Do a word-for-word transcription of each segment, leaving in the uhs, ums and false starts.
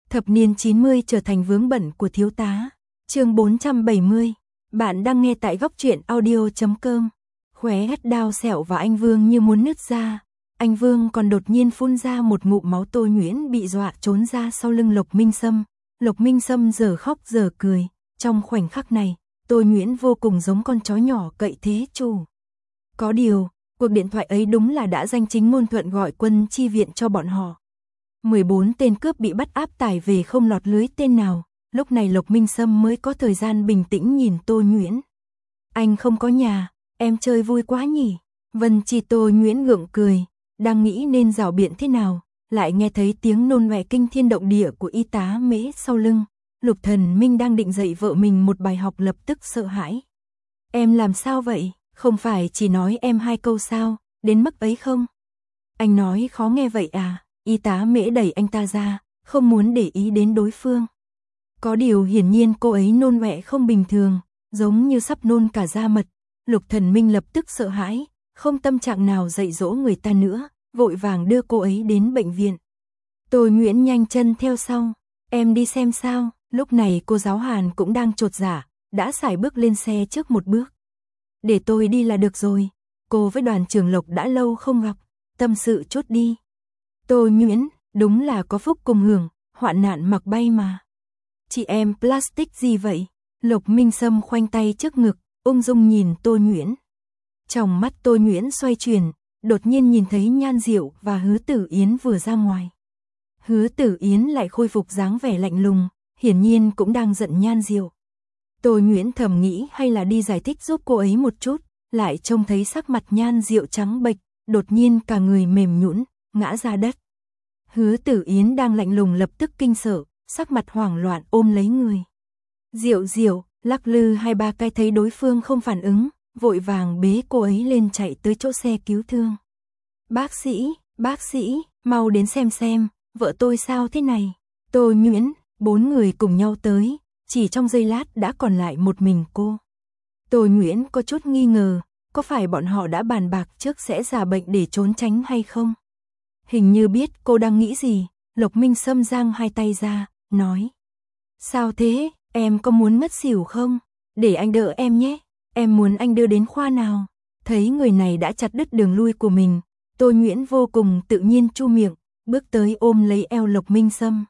Thập niên chín mươi trở thành vướng bận của thiếu tá. Chương bốn trăm bảy mươi. Bạn đang nghe tại góc truyện audio chấm com. Khóe hất đao sẹo và anh Vương như muốn nứt ra. Anh Vương còn đột nhiên phun ra một ngụm máu. Tô Nhuyễn bị dọa trốn ra sau lưng Lộc Minh Sâm. Lộc Minh Sâm giờ khóc giờ cười. Trong khoảnh khắc này, Tô Nhuyễn vô cùng giống con chó nhỏ cậy thế chủ. Có điều, cuộc điện thoại ấy đúng là đã danh chính ngôn thuận gọi quân chi viện cho bọn họ. mười bốn tên cướp bị bắt áp tải về không lọt lưới tên nào. Lúc này Lộc Minh Sâm mới có thời gian bình tĩnh nhìn Tô Nhuyễn. Anh không có nhà, em chơi vui quá nhỉ. Vân Chi. Tô Nhuyễn gượng cười, đang nghĩ nên rảo biện thế nào, lại nghe thấy tiếng nôn ọe kinh thiên động địa của y tá Mễ sau lưng. Lục Thần Minh đang định dạy vợ mình một bài học lập tức sợ hãi. Em làm sao vậy, không phải chỉ nói em hai câu sao, đến mức ấy không? Anh nói khó nghe vậy à? Y tá Mễ đẩy anh ta ra, không muốn để ý đến đối phương. Có điều hiển nhiên cô ấy nôn ọe không bình thường, giống như sắp nôn cả da mật. Lục Thần Minh lập tức sợ hãi, không tâm trạng nào dạy dỗ người ta nữa, vội vàng đưa cô ấy đến bệnh viện. Tô Nhuyễn nhanh chân theo sau, em đi xem sao. Lúc này cô giáo Hàn cũng đang chột dạ, đã sải bước lên xe trước một bước. Để tôi đi là được rồi, cô với đoàn trưởng Lộc đã lâu không gặp, tâm sự chốt đi. Tô Nhuyễn, đúng là có phúc cùng hưởng, hoạn nạn mặc bay mà. Chị em plastic gì vậy? Lộc Minh Sâm khoanh tay trước ngực, ung dung nhìn Tô Nhuyễn. Trong mắt Tô Nhuyễn xoay chuyển, đột nhiên nhìn thấy Nhan Diệu và Hứa Tử Yến vừa ra ngoài. Hứa Tử Yến lại khôi phục dáng vẻ lạnh lùng, hiển nhiên cũng đang giận Nhan Diệu. Tô Nhuyễn thầm nghĩ hay là đi giải thích giúp cô ấy một chút, lại trông thấy sắc mặt Nhan Diệu trắng bệch, đột nhiên cả người mềm nhũn, ngã ra đất. Hứa Tử Yến đang lạnh lùng lập tức kinh sợ, sắc mặt hoảng loạn ôm lấy người. Diệu Diệu, lắc lư hai ba cái thấy đối phương không phản ứng, vội vàng bế cô ấy lên chạy tới chỗ xe cứu thương. Bác sĩ, bác sĩ, mau đến xem xem, vợ tôi sao thế này. Tô Nhuyễn, bốn người cùng nhau tới, chỉ trong giây lát đã còn lại một mình cô. Tô Nhuyễn có chút nghi ngờ, có phải bọn họ đã bàn bạc trước sẽ giả bệnh để trốn tránh hay không? Hình như biết cô đang nghĩ gì, Lộc Minh Sâm giang hai tay ra, nói. Sao thế, em có muốn ngất xỉu không? Để anh đỡ em nhé, em muốn anh đưa đến khoa nào? Thấy người này đã chặt đứt đường lui của mình, Tô Nhuyễn vô cùng tự nhiên chu miệng, bước tới ôm lấy eo Lộc Minh Sâm.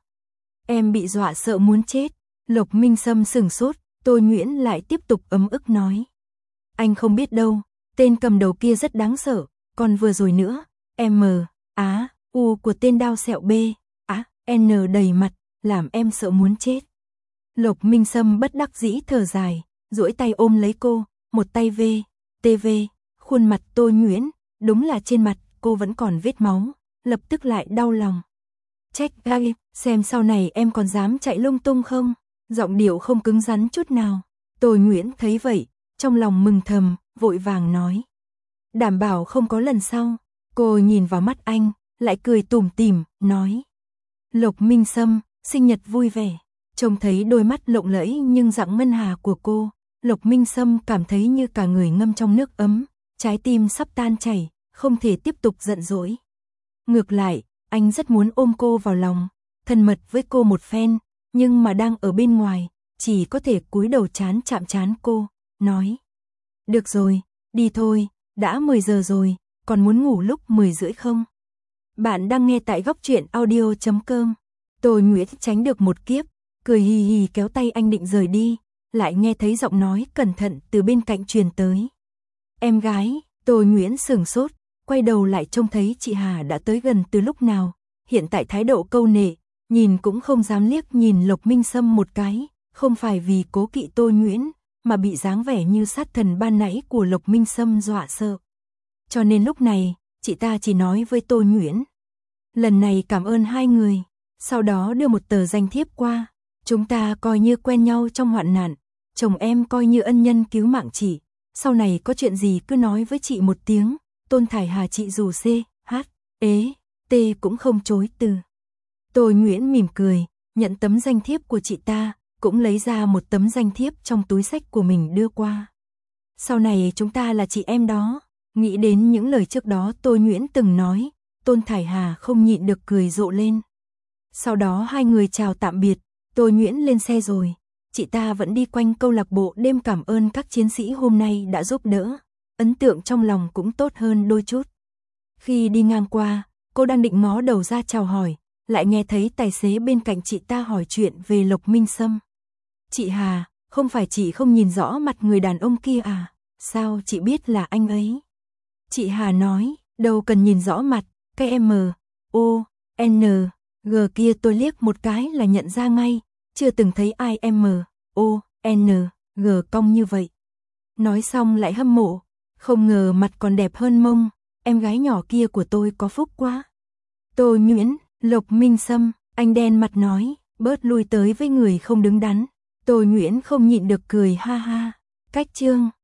Em bị dọa sợ muốn chết. Lộc Minh Sâm sửng sốt, Tô Nhuyễn lại tiếp tục ấm ức nói. Anh không biết đâu, tên cầm đầu kia rất đáng sợ, còn vừa rồi nữa, M, Á, U của tên đao sẹo B, Á, N đầy mặt, làm em sợ muốn chết. Lộc Minh Sâm bất đắc dĩ thở dài, duỗi tay ôm lấy cô, một tay V, T V, khuôn mặt Tô Nhuyễn, đúng là trên mặt cô vẫn còn vết máu, lập tức lại đau lòng. Trách gai, xem sau này em còn dám chạy lung tung không? Giọng điệu không cứng rắn chút nào. Tô Nhuyễn thấy vậy, trong lòng mừng thầm, vội vàng nói. Đảm bảo không có lần sau. Cô nhìn vào mắt anh, lại cười tủm tỉm, nói. Lộc Minh Sâm, sinh nhật vui vẻ. Trông thấy đôi mắt lộng lẫy nhưng dạng ngân hà của cô, Lộc Minh Sâm cảm thấy như cả người ngâm trong nước ấm, trái tim sắp tan chảy, không thể tiếp tục giận dỗi. Ngược lại, anh rất muốn ôm cô vào lòng, thân mật với cô một phen, nhưng mà đang ở bên ngoài, chỉ có thể cúi đầu chán chạm chán cô, nói. Được rồi, đi thôi, đã mười giờ rồi, còn muốn ngủ lúc mười rưỡi không? Bạn đang nghe tại góc truyện audio chấm com. Tô Nhuyễn tránh được một kiếp, cười hì hì kéo tay anh định rời đi, lại nghe thấy giọng nói cẩn thận từ bên cạnh truyền tới. Em gái. Tô Nhuyễn sửng sốt, quay đầu lại trông thấy chị Hà đã tới gần từ lúc nào, hiện tại thái độ câu nệ, nhìn cũng không dám liếc nhìn Lộc Minh Sâm một cái, không phải vì cố kỵ Tô Nhuyễn, mà bị dáng vẻ như sát thần ban nãy của Lộc Minh Sâm dọa sợ. Cho nên lúc này, chị ta chỉ nói với Tô Nhuyễn. Lần này cảm ơn hai người, sau đó đưa một tờ danh thiếp qua, chúng ta coi như quen nhau trong hoạn nạn, chồng em coi như ân nhân cứu mạng chị, sau này có chuyện gì cứ nói với chị một tiếng, Tôn Thải Hà chị dù C, H, ế, T cũng không chối từ. Tô Nhuyễn mỉm cười, nhận tấm danh thiếp của chị ta, cũng lấy ra một tấm danh thiếp trong túi xách của mình đưa qua. Sau này chúng ta là chị em đó. Nghĩ đến những lời trước đó Tô Nhuyễn từng nói, Tôn Thải Hà không nhịn được cười rộ lên. Sau đó hai người chào tạm biệt, tôi Nhuyễn lên xe rồi. Chị ta vẫn đi quanh câu lạc bộ đêm cảm ơn các chiến sĩ hôm nay đã giúp đỡ. Ấn tượng trong lòng cũng tốt hơn đôi chút. Khi đi ngang qua, cô đang định ngó đầu ra chào hỏi, lại nghe thấy tài xế bên cạnh chị ta hỏi chuyện về Lộc Minh Sâm. Chị Hà, không phải chị không nhìn rõ mặt người đàn ông kia à? Sao chị biết là anh ấy? Chị Hà nói, đâu cần nhìn rõ mặt, cái M, O, N, G kia tôi liếc một cái là nhận ra ngay, chưa từng thấy ai M, O, N, G cong như vậy. Nói xong lại hâm mộ, không ngờ mặt còn đẹp hơn mông, em gái nhỏ kia của tôi có phúc quá. Tôi Nhuyễn, Lộc Minh Sâm, anh đen mặt nói, bớt lui tới với người không đứng đắn. Tôi Nhuyễn không nhịn được cười ha ha. Cách chương